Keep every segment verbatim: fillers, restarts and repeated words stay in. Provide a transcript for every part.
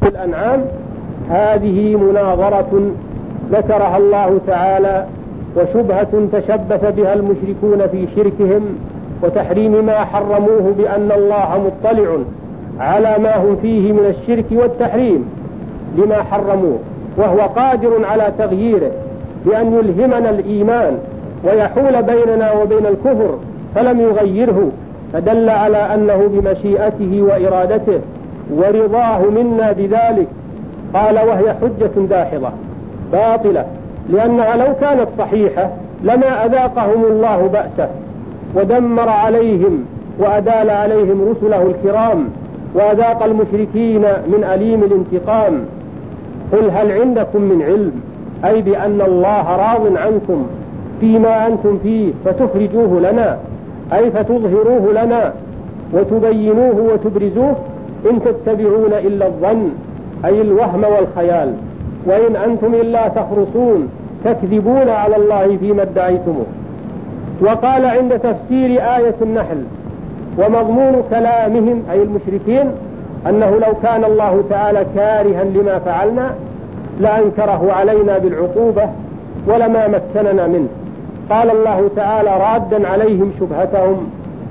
الأنعام. هذه مناظرة ذكرها الله تعالى وشبهة تشبث بها المشركون في شركهم وتحريم ما حرموه، بأن الله مطلع على ما هم فيه من الشرك والتحريم لما حرموه، وهو قادر على تغييره بأن يلهمنا الإيمان ويحول بيننا وبين الكفر، فلم يغيره، فدل على أنه بمشيئته وإرادته ورضاه منا بذلك. قال: وهي حجة داحضة باطلة، لأنها لو كانت صحيحة لما أذاقهم الله بأسه ودمر عليهم وأدال عليهم رسله الكرام وأذاق المشركين من أليم الانتقام. قل هل عندكم من علم، أي بأن الله راض عنكم فيما أنتم فيه فتخرجوه لنا، أي فتظهروه لنا وتبينوه وتبرزوه. إن تتبعون إلا الظن، أي الوهم والخيال، وإن أنتم إلا تخرصون تكذبون على الله فيما ادعيتموه. وقال عند تفسير آية النحل: ومضمون كلامهم أي المشركين أنه لو كان الله تعالى كارها لما فعلنا لأنكره علينا بالعقوبة ولما مكننا منه. قال الله تعالى رادا عليهم شبهتهم: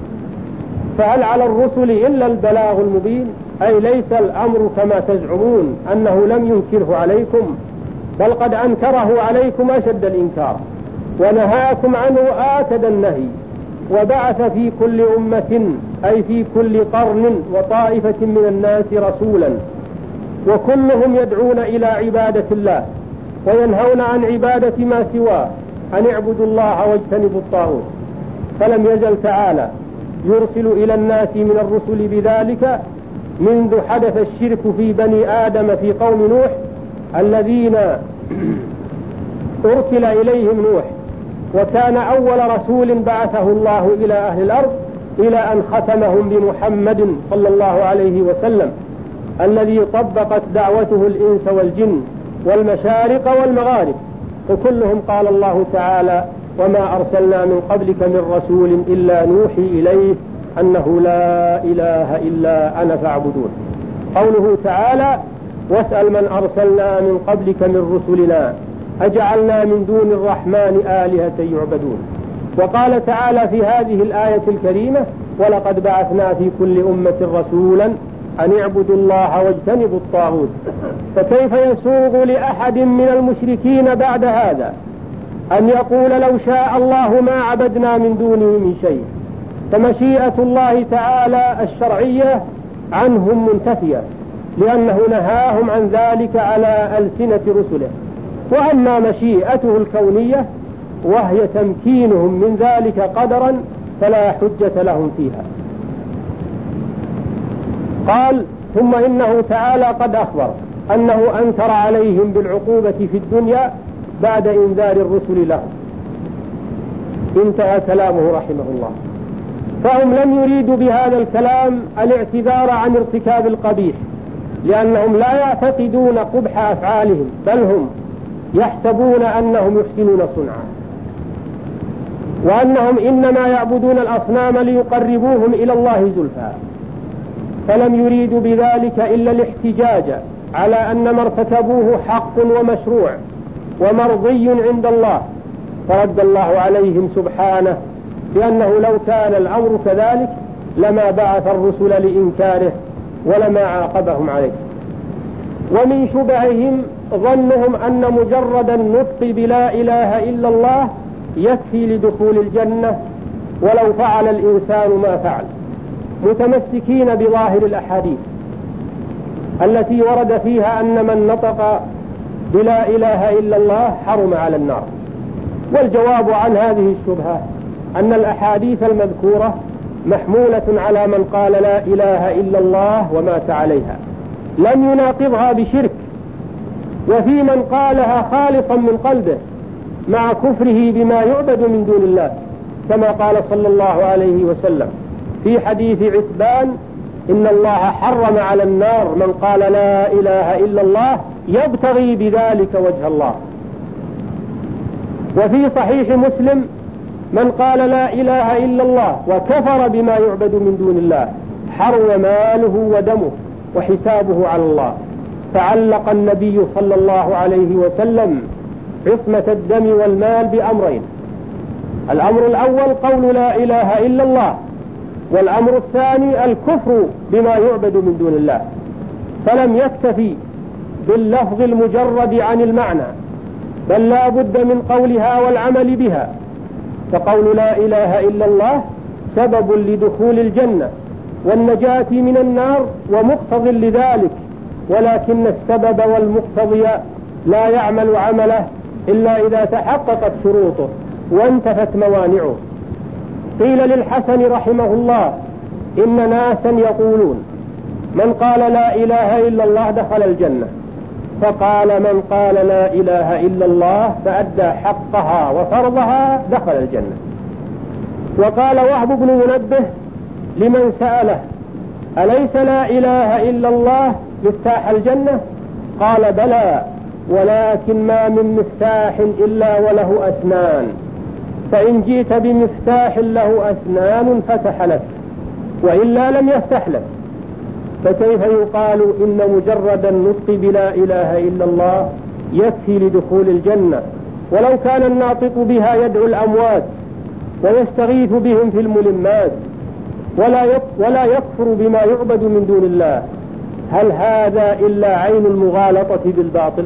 فهل على الرسل إلا البلاغ المبين، أي ليس الأمر كما تزعمون أنه لم ينكره عليكم، بل قد أنكره عليكم أشد الإنكار ونهاكم عنه آكد النهي، وبعث في كل أمة أي في كل قرن وطائفة من الناس رسولا، وكلهم يدعون إلى عبادة الله وينهون عن عبادة ما سواه، أن اعبدوا الله واجتنبوا الطاغوت. فلم يزل تعالى يرسل إلى الناس من الرسل بذلك منذ حدث الشرك في بني آدم في قوم نوح الذين أرسل إليهم نوح، وكان أول رسول بعثه الله إلى أهل الأرض، إلى أن ختمهم بمحمد صلى الله عليه وسلم الذي طبقت دعوته الإنس والجن والمشارق والمغارب، وكلهم قال الله تعالى: وما أرسلنا من قبلك من رسول إلا نوحي إليه أنه لا إله إلا أنا فاعبدون. قوله تعالى: واسأل من أرسلنا من قبلك من رسلنا أجعلنا من دون الرحمن آلهة يعبدون. وقال تعالى في هذه الآية الكريمة: ولقد بعثنا في كل أمة رسولا أن اعبدوا الله واجتنبوا الطاغوت. فكيف يسوغ لأحد من المشركين بعد هذا أن يقول لو شاء الله ما عبدنا من دونه من شيء؟ فمشيئة الله تعالى الشرعية عنهم منتفية، لأنه نهاهم عن ذلك على ألسنة رسله. وأما مشيئته الكونية وهي تمكينهم من ذلك قدرا فلا حجة لهم فيها. قال: ثم إنه تعالى قد أخبر أنه أنكر عليهم بالعقوبة في الدنيا بعد إنذار الرسل لهم. انتهى كلامه رحمه الله. فهم لم يريدوا بهذا الكلام الاعتذار عن ارتكاب القبيح، لأنهم لا يعتقدون قبح أفعالهم، بل هم يحسبون أنهم يحسنون صنعا، وأنهم إنما يعبدون الأصنام ليقربوهم إلى الله زلفى، فلم يريدوا بذلك إلا الاحتجاج على أن ما ارتكبوه حق ومشروع ومرضي عند الله. فرد الله عليهم سبحانه بأنه لو كان الأمر كذلك لما بعث الرسل لإنكاره ولما عاقبهم عليه. ومن شبههم ظنهم أن مجرد النطق بلا إله إلا الله يكفي لدخول الجنة ولو فعل الإنسان ما فعل، متمسكين بظاهر الأحاديث التي ورد فيها أن من نطق بلا إله إلا الله حرم على النار. والجواب عن هذه الشبهة أن الأحاديث المذكورة محمولة على من قال لا إله إلا الله ومات عليها، لم يناقضها بشرك، وفي من قالها خالصا من قلبه مع كفره بما يعبد من دون الله، كما قال صلى الله عليه وسلم في حديث عتبان: إن الله حرم على النار من قال لا إله إلا الله يبتغي بذلك وجه الله. وفي صحيح مسلم: من قال لا إله إلا الله وكفر بما يعبد من دون الله حرم ماله ودمه وحسابه على الله. فعلق النبي صلى الله عليه وسلم عصمة الدم والمال بأمرين: الأمر الأول قول لا إله إلا الله، والأمر الثاني الكفر بما يعبد من دون الله. فلم يكتفي باللفظ المجرد عن المعنى، بل لا بد من قولها والعمل بها. فقول لا إله إلا الله سبب لدخول الجنة والنجاة من النار ومقتض لذلك، ولكن السبب والمقتضي لا يعمل عمله إلا إذا تحققت شروطه وانتفت موانعه. قيل للحسن رحمه الله: إن ناسا يقولون من قال لا إله إلا الله دخل الجنة، فقال: من قال لا إله إلا الله فأدى حقها وفرضها دخل الجنة. وقال وهب بن منبه لمن سأله: أليس لا إله إلا الله مفتاح الجنة؟ قال: بلى، ولكن ما من مفتاح إلا وله أسنان، فإن جئت بمفتاح له أسنان فتح لك، وإلا لم يفتح لك. فكيف يقال إن مجرد النطق بلا إله إلا الله يكفي لدخول الجنة، ولو كان الناطق بها يدعو الأموات ويستغيث بهم في الملمات ولا ولا يكفر بما يعبد من دون الله؟ هل هذا إلا عين المغالطة بالباطل؟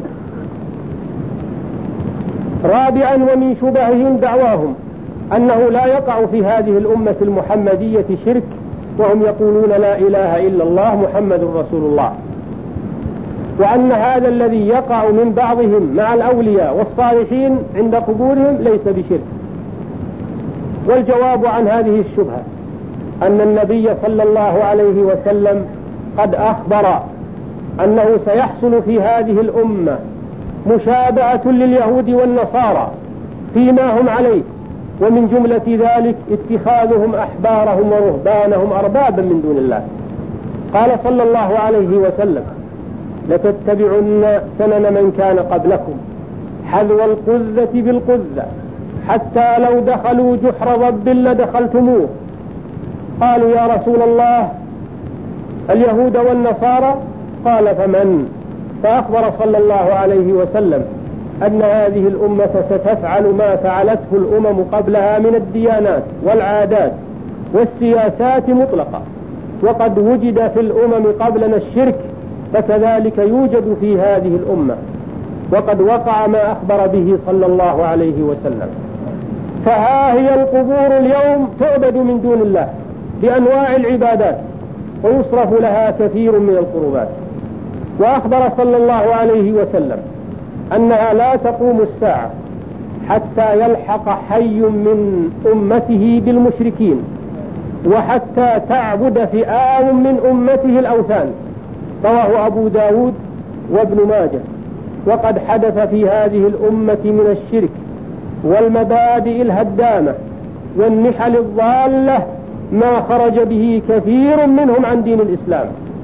رابعا: ومن شبههم دعواهم أنه لا يقع في هذه الأمة المحمدية شرك وهم يقولون لا إله إلا الله محمد رسول الله، وأن هذا الذي يقع من بعضهم مع الأولياء والصالحين عند قبورهم ليس بشرك. والجواب عن هذه الشبهة أن النبي صلى الله عليه وسلم قد أخبر أنه سيحصل في هذه الأمة مشابهة لليهود والنصارى فيما هم عليه، ومن جملة ذلك اتخاذهم أحبارهم ورهبانهم أربابا من دون الله. قال صلى الله عليه وسلم: لتتبعن سنن من كان قبلكم حذو القذة بالقذة حتى لو دخلوا جحر ضب لدخلتموه. قالوا: يا رسول الله اليهود والنصارى؟ قال: فمن؟ فأخبر صلى الله عليه وسلم أن هذه الأمة ستفعل ما فعلته الأمم قبلها من الديانات والعادات والسياسات مطلقة، وقد وجد في الأمم قبلنا الشرك، فكذلك يوجد في هذه الأمة، وقد وقع ما أخبر به صلى الله عليه وسلم. فها هي القبور اليوم تعبد من دون الله بأنواع العبادات، ويصرف لها كثير من القربات. وأخبر صلى الله عليه وسلم أنها لا تقوم الساعة حتى يلحق حي من أمته بالمشركين، وحتى تعبد فئام من أمته الأوثان. رواه أبو داود وابن ماجه. وقد حدث في هذه الأمة من الشرك والمبادئ الهدامة والنحل الضالة ما خرج به كثير منهم عن دين الإسلام.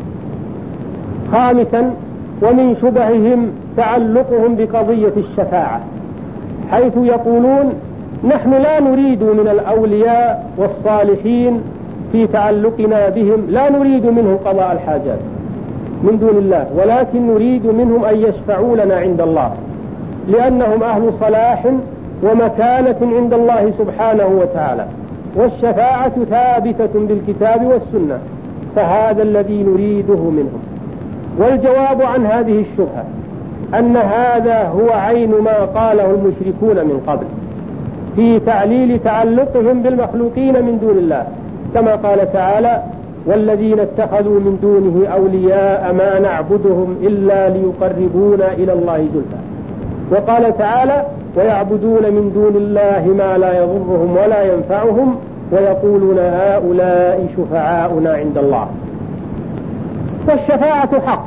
خامسا: ومن شبههم تعلقهم بقضية الشفاعة، حيث يقولون: نحن لا نريد من الأولياء والصالحين في تعلقنا بهم، لا نريد منهم قضاء الحاجات من دون الله، ولكن نريد منهم أن يشفعوا لنا عند الله، لأنهم أهل صلاح ومكانة عند الله سبحانه وتعالى، والشفاعة ثابتة بالكتاب والسنة، فهذا الذي نريده منهم. والجواب عن هذه الشبهة أن هذا هو عين ما قاله المشركون من قبل في تعليل تعلقهم بالمخلوقين من دون الله، كما قال تعالى: والذين اتخذوا من دونه أولياء ما نعبدهم إلا ليقربونا إلى الله زلفى. وقال تعالى: ويعبدون من دون الله ما لا يضرهم ولا ينفعهم ويقولون هؤلاء شفعاؤنا عند الله. والشفاعة حق،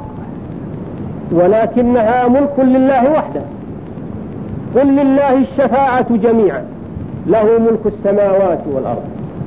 ولكنها ملك لله وحده. قل لله الشفاعة جميعا، له ملك السماوات والأرض.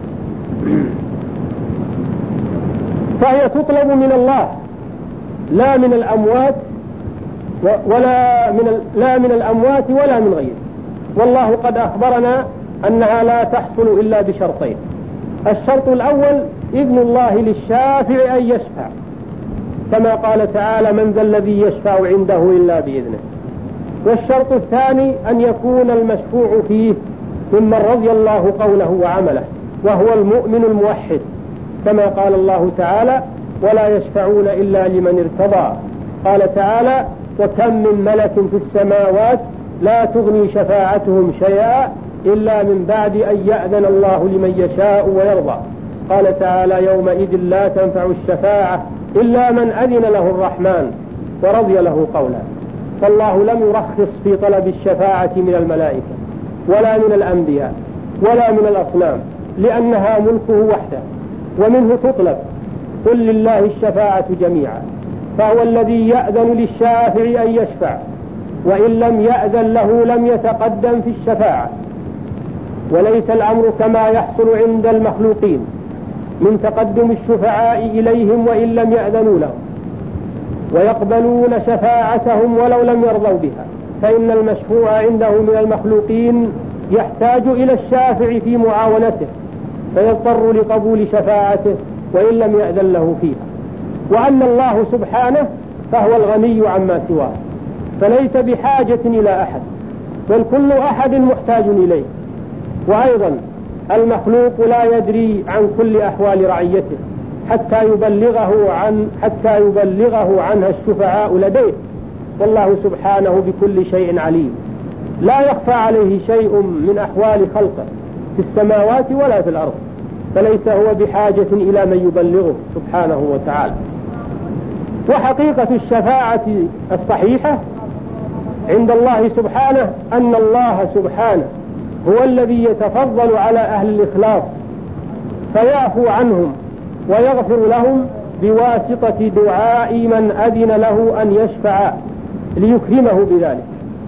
فهي تطلب من الله لا من الأموات ولا من لا من الأموات ولا من غيره. والله قد أخبرنا أنها لا تحصل إلا بشرطين: الشرط الأول إذن الله للشافع أن يشفع، كما قال تعالى من ذا الذي يشفع عنده إلا بإذنه. والشرط الثاني أن يكون المشفوع فيه ممن رضي الله قوله وعمله، وهو المؤمن الموحد، كما قال الله تعالى ولا يشفعون إلا لمن ارتضى. قال تعالى وكم من ملك في السماوات لا تغني شفاعتهم شيئا إلا من بعد أن يأذن الله لمن يشاء ويرضى. قال تعالى يومئذ لا تنفع الشفاعة إلا من أذن له الرحمن ورضي له قولا. فالله لم يرخص في طلب الشفاعة من الملائكة ولا من الأنبياء ولا من الأصنام، لأنها ملكه وحده ومنه تطلب. قل لله الشفاعة جميعا، فهو الذي يأذن للشافع أن يشفع، وإن لم يأذن له لم يتقدم في الشفاعة. وليس الأمر كما يحصل عند المخلوقين من تقدم الشفعاء إليهم وإن لم يأذنوا لهم، ويقبلون شفاعتهم ولو لم يرضوا بها، فإن المشفوع عنده من المخلوقين يحتاج إلى الشافع في معاونته، فيضطر لقبول شفاعته وإن لم يأذن له فيها. وأما الله سبحانه فهو الغني عما سواه، فليس بحاجة إلى أحد، بل كل أحد محتاج إليه. وأيضا المخلوق لا يدري عن كل أحوال رعيته حتى يبلغه عن حتى يبلغه عنها الشفعاء لديه، والله سبحانه بكل شيء عليم. لا يخفى عليه شيء من أحوال خلقه في السماوات ولا في الأرض، فليس هو بحاجة إلى من يبلغه سبحانه وتعالى. وحقيقة الشفاعة الصحيحة عند الله سبحانه أن الله سبحانه هو الذي يتفضل على أهل الإخلاص فيعفو عنهم ويغفر لهم بواسطة دعاء من أذن له أن يشفع ليكرمه بذلك.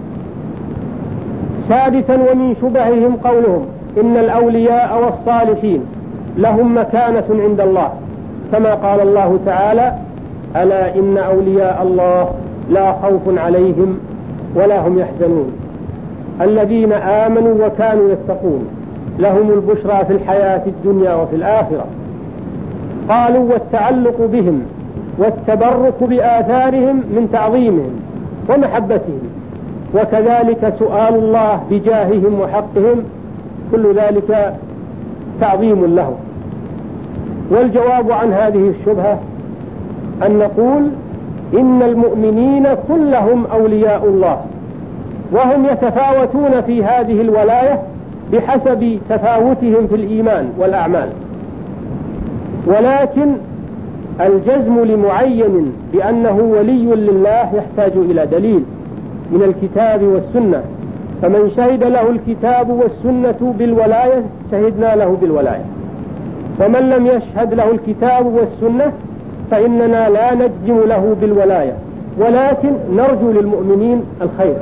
سادسا ومن شبههم قولهم إن الأولياء والصالحين لهم مكانة عند الله، كما قال الله تعالى ألا إن أولياء الله لا خوف عليهم ولا هم يحزنون الذين آمنوا وكانوا يتقون لهم البشرى في الحياة الدنيا وفي الآخرة. قالوا والتعلق بهم والتبرك بآثارهم من تعظيمهم ومحبتهم، وكذلك سؤال الله بجاههم وحقهم، كل ذلك تعظيم له. والجواب عن هذه الشبهة أن نقول إن المؤمنين كلهم أولياء الله، وهم يتفاوتون في هذه الولاية بحسب تفاوتهم في الإيمان والأعمال، ولكن الجزم لمعين بأنه ولي لله يحتاج إلى دليل من الكتاب والسنة، فمن شهد له الكتاب والسنة بالولاية شهدنا له بالولاية، ومن لم يشهد له الكتاب والسنة فإننا لا نجزم له بالولاية، ولكن نرجو للمؤمنين الخير.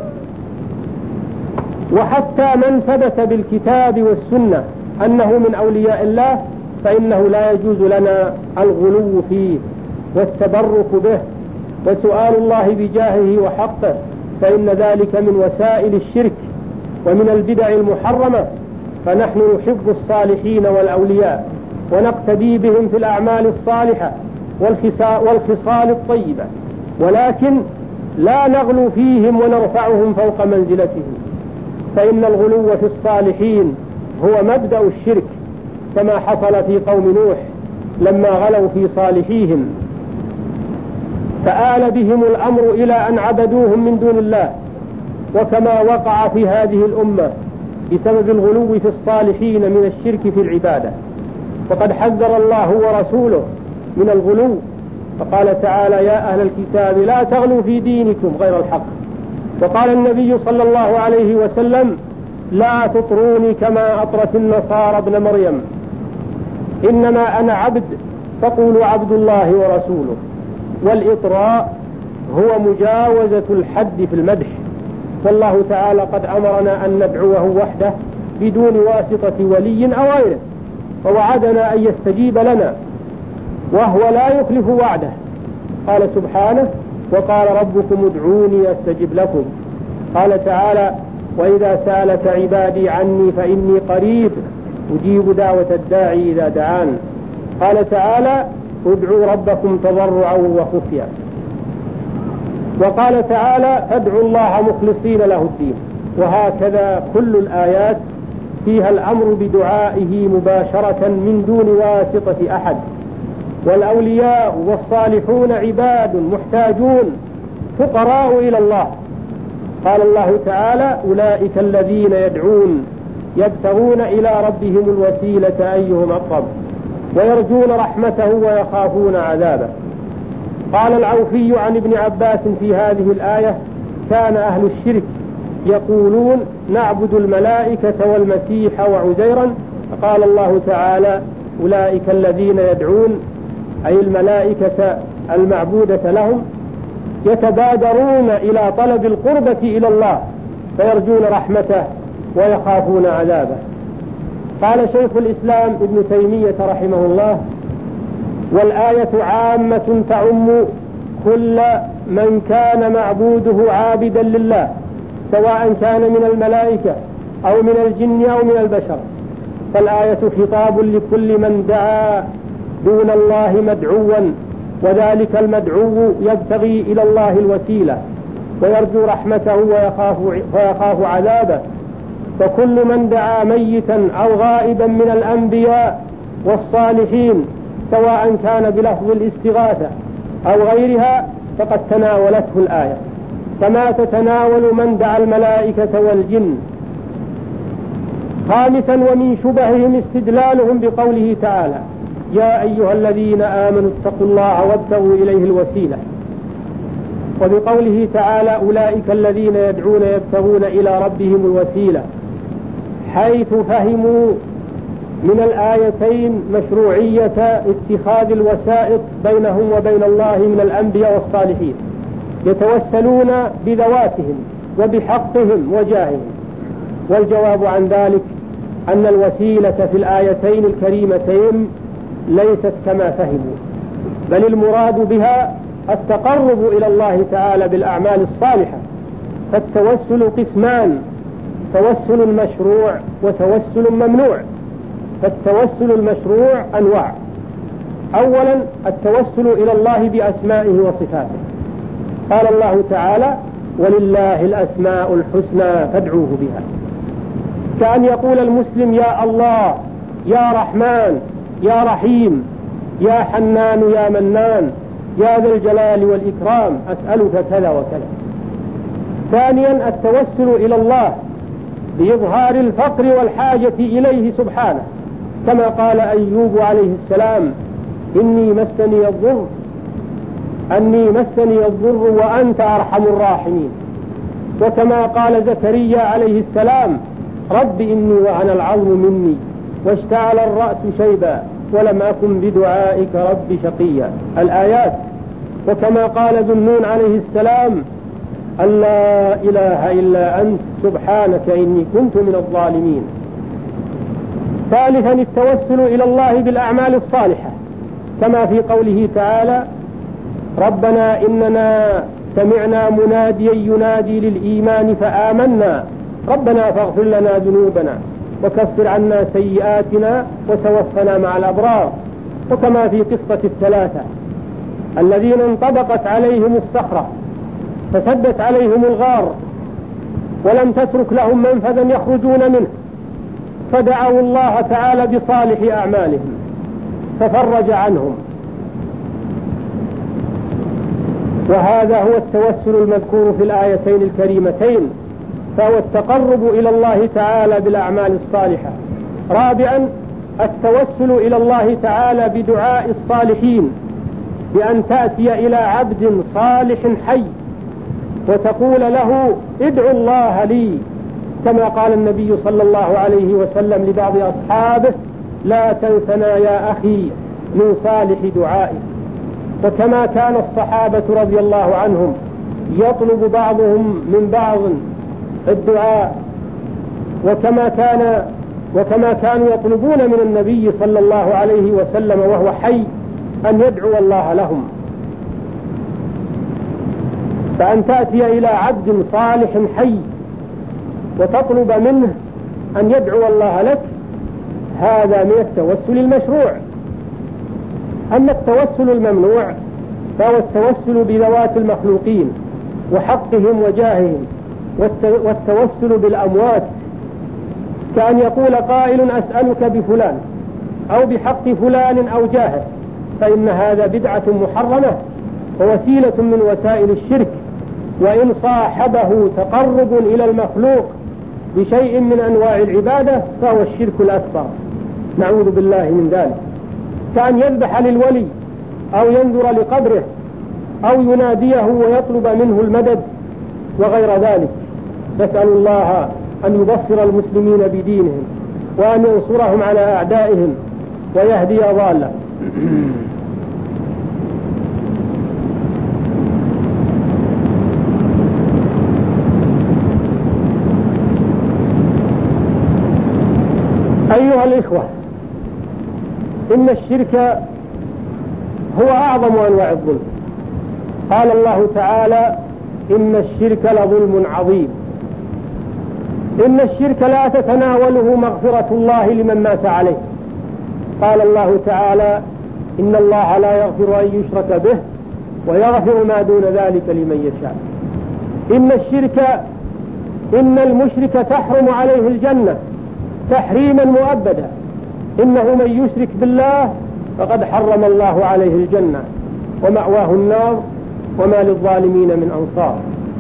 وحتى من ثبت بالكتاب والسنة أنه من أولياء الله فإنه لا يجوز لنا الغلو فيه والتبرك به وسؤال الله بجاهه وحقه، فإن ذلك من وسائل الشرك ومن البدع المحرمة. فنحن نحب الصالحين والأولياء ونقتدي بهم في الأعمال الصالحة والخصال الطيبة، ولكن لا نغلو فيهم ونرفعهم فوق منزلتهم، فإن الغلو في الصالحين هو مبدأ الشرك، كما حصل في قوم نوح لما غلوا في صالحيهم فآل بهم الأمر إلى أن عبدوهم من دون الله، وكما وقع في هذه الأمة بسبب الغلو في الصالحين من الشرك في العبادة. وقد حذر الله ورسوله من الغلو، فقال تعالى يا أهل الكتاب لا تغلوا في دينكم غير الحق. وقال النبي صلى الله عليه وسلم لا تطروني كما أطرت النصارى ابن مريم، إنما أنا عبد فقولوا عبد الله ورسوله. والإطراء هو مجاوزة الحد في المدح، والله تعالى قد أمرنا أن ندعوه وحده بدون واسطة ولي أو غيره، ووعدنا أن يستجيب لنا وهو لا يخلف وعده. قال سبحانه وقال ربكم ادعوني أستجب لكم. قال تعالى وإذا سألك عبادي عني فإني قريب أجيب دعوة الداعي إذا دعان. قال تعالى ادعوا ربكم تضرعا وخفيا. وقال تعالى فادعوا الله مخلصين له الدين. وهكذا كل الآيات فيها الأمر بدعائه مباشرة من دون واسطة أحد. والأولياء والصالحون عباد محتاجون فقراء إلى الله. قال الله تعالى أولئك الذين يدعون يبتغون إلى ربهم الوسيلة أيهم أقرب ويرجون رحمته ويخافون عذابه. قال العوفي عن ابن عباس في هذه الآية كان أهل الشرك يقولون نعبد الملائكة والمسيح وعزيرا، فقال الله تعالى أولئك الذين يدعون أي الملائكة المعبودة لهم يتبادرون إلى طلب القربة إلى الله فيرجون رحمته ويخافون عذابه. قال شيخ الإسلام ابن تيمية رحمه الله والآية عامة تعم كل من كان معبوده عابدا لله سواء كان من الملائكة أو من الجن أو من البشر. فالآية خطاب لكل من دعا دون الله مدعوا، وذلك المدعو يبتغي إلى الله الوسيلة ويرجو رحمته ويخاف, ويخاف عذابه. فكل من دعا ميتا أو غائبا من الأنبياء والصالحين سواء كان بلفظ الاستغاثة أو غيرها فقد تناولته الآية كما تتناول من دعا الملائكة والجن. خامسا ومن شبههم استدلالهم بقوله تعالى يا أيها الذين آمنوا اتقوا الله وابتغوا إليه الوسيلة، وبقوله تعالى أولئك الذين يدعون يبتغون إلى ربهم الوسيلة، حيث فهموا من الآيتين مشروعية اتخاذ الوسائط بينهم وبين الله من الأنبياء والصالحين يتوسلون بذواتهم وبحقهم وجاههم. والجواب عن ذلك أن الوسيلة في الآيتين الكريمتين ليست كما فهموا، بل المراد بها التقرب إلى الله تعالى بالأعمال الصالحة. فالتوسل قسمان، توسل مشروع وتوسل ممنوع. فالتوسل المشروع أنواع. أولا التوسل إلى الله بأسمائه وصفاته. قال الله تعالى ولله الأسماء الحسنى فادعوه بها، كأن يقول المسلم يا الله يا رحمن يا رحيم يا حنان يا منان يا ذا الجلال والإكرام أسألك كذا وكذا. ثانيا التوسل إلى الله بإظهار الفقر والحاجة إليه سبحانه، كما قال أيوب عليه السلام إني مسني الضر أني مسني الضر وأنت أرحم الراحمين. وكما قال زكريا عليه السلام رب إني وهن العظم مني واشتعل الرأس شيبا ولم أكن بدعائك رب شقيا، الآيات. وكما قال ذو النون عليه السلام أن لا إله إلا أنت سبحانك إني كنت من الظالمين. ثالثا التوسل إلى الله بالأعمال الصالحة، كما في قوله تعالى ربنا إننا سمعنا مناديا ينادي للإيمان فآمنا ربنا فاغفر لنا ذنوبنا وكفر عنا سيئاتنا وتوفنا مع الأبرار. وكما في قصة الثلاثة الذين انطبقت عليهم الصخرة فسدت عليهم الغار ولم تترك لهم منفذا يخرجون منه، فدعوا الله تعالى بصالح أعمالهم ففرج عنهم. وهذا هو التوسل المذكور في الآيتين الكريمتين، فهو التقرب إلى الله تعالى بالأعمال الصالحة. رابعا التوسل إلى الله تعالى بدعاء الصالحين، بأن تأتي إلى عبد صالح حي وتقول له ادعو الله لي، كما قال النبي صلى الله عليه وسلم لبعض أصحابه لا تنسنا يا أخي من صالح دعائك. وكما كان الصحابة رضي الله عنهم يطلب بعضهم من بعض الدعاء، وكما كان وكما كانوا يطلبون من النبي صلى الله عليه وسلم وهو حي أن يدعو الله لهم. فأن تأتي إلى عبد صالح حي وتطلب منه أن يدعو الله لك هذا من التوسل المشروع. أما التوسل الممنوع فهو التوسل بذوات المخلوقين وحقهم وجاههم، والتوسل بالأموات، كأن يقول قائل أسألك بفلان أو بحق فلان أو جاهه، فإن هذا بدعة محرمة ووسيلة من وسائل الشرك، وإن صاحبه تقرب إلى المخلوق بشيء من أنواع العبادة فهو الشرك الأكبر، نعوذ بالله من ذلك، كأن يذبح للولي أو ينذر لقبره أو يناديه ويطلب منه المدد وغير ذلك. نسأل الله أن يبصر المسلمين بدينهم وأن ينصرهم على أعدائهم ويهدي ضالة. أيها الإخوة، إن الشرك هو أعظم أنواع الظلم. قال الله تعالى: إن الشرك لظلم عظيم. إن الشرك لا تتناوله مغفرة الله لمن مات عليه. قال الله تعالى: إن الله لا يغفر أن يشرك به ويغفر ما دون ذلك لمن يشاء. إن الشرك إن المشرك تحرم عليه الجنة تحريما مؤبدا. إنه من يشرك بالله فقد حرم الله عليه الجنة ومأواه النار وما للظالمين من أنصار.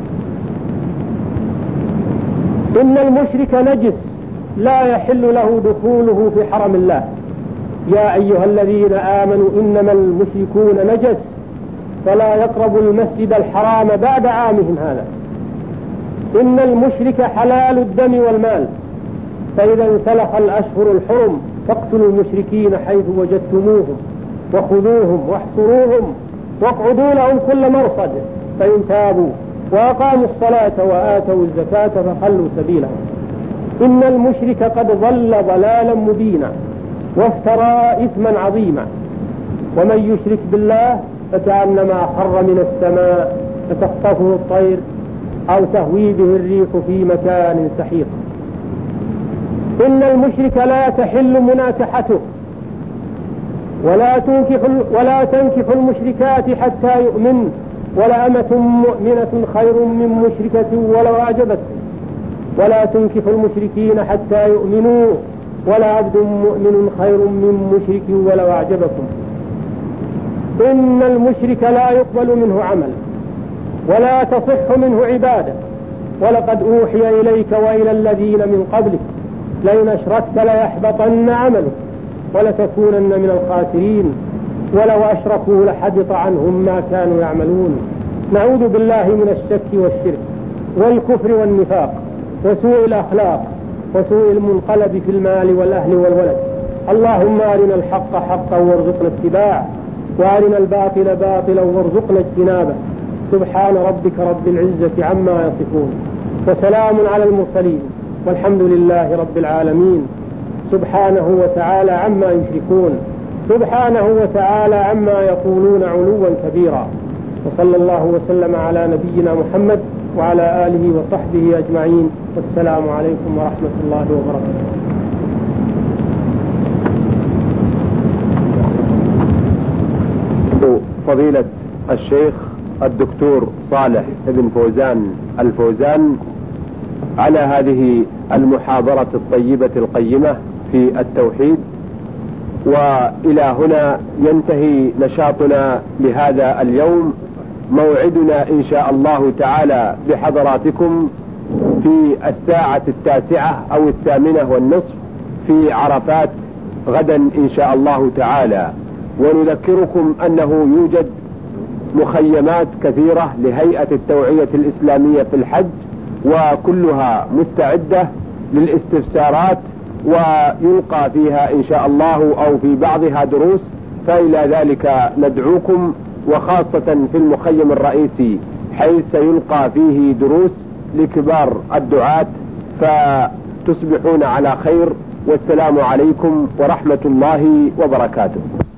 إن المشرك نجس لا يحل له دخوله في حرم الله. يا أيها الذين آمنوا إنما المشركون نجس فلا يقربوا المسجد الحرام بعد عامهم هذا. إن المشرك حلال الدم والمال، فإذا انسلخ الأشهر الحرم فاقتلوا المشركين حيث وجدتموهم وخذوهم واحصروهم واقعدوا لهم كل مرصد، فإن تابوا وأقاموا الصلاة وآتوا الزكاة فخلوا سبيلهم. إن المشرك قد ضل ضلالا مبينا وافترى إثما عظيما. ومن يشرك بالله فكأنما خر من السماء فتخطفه الطير أو تهوي به الريح في مكان سحيق. إن المشرك لا تحل مناكحته ولا تنكح ولا تنكح المشركات حتى يؤمن، ولأمة مؤمنة خير من مشركة ولو أعجبتكم، ولا تنكح المشركين حتى يؤمنوا، ولعبد مؤمن خير من مشرك ولو أعجبكم. إن المشرك لا يقبل منه عمل ولا تصح منه عبادة. ولقد أوحي إليك وإلى الذين من قبلك لئن أشركت ليحبطن عملك ولتكونن من الخاسرين ولو أشركوا لحبط عنهم ما كانوا يعملون. نعوذ بالله من الشك والشرك والكفر والنفاق وسوء الأخلاق وسوء المنقلب في المال والأهل والولد. اللهم أرنا الحق حقا وارزقنا اتباعه، وأرنا الباطل باطلا وارزقنا اجتنابه. سبحان ربك رب العزة عما يصفون، وسلام على المرسلين، والحمد لله رب العالمين. سبحانه وتعالى عما يشركون، سبحانه وتعالى عما يقولون علوا كبيرا. وصلى الله وسلم على نبينا محمد وعلى آله وصحبه أجمعين، والسلام عليكم ورحمة الله وبركاته. فضيلة الشيخ الدكتور صالح بن فوزان الفوزان على هذه المحاضرة الطيبة القيمة في التوحيد. وإلى هنا ينتهي نشاطنا لهذا اليوم. موعدنا إن شاء الله تعالى بحضراتكم في الساعة التاسعة أو الثامنة والنصف في عرفات غدا إن شاء الله تعالى. ونذكركم أنه يوجد مخيمات كثيرة لهيئة التوعية الإسلامية في الحج، وكلها مستعدة للاستفسارات، ويلقى فيها إن شاء الله أو في بعضها دروس، فإلى ذلك ندعوكم، وخاصة في المخيم الرئيسي حيث سيلقى فيه دروس لكبار الدعاة، فتصبحون على خير، والسلام عليكم ورحمة الله وبركاته.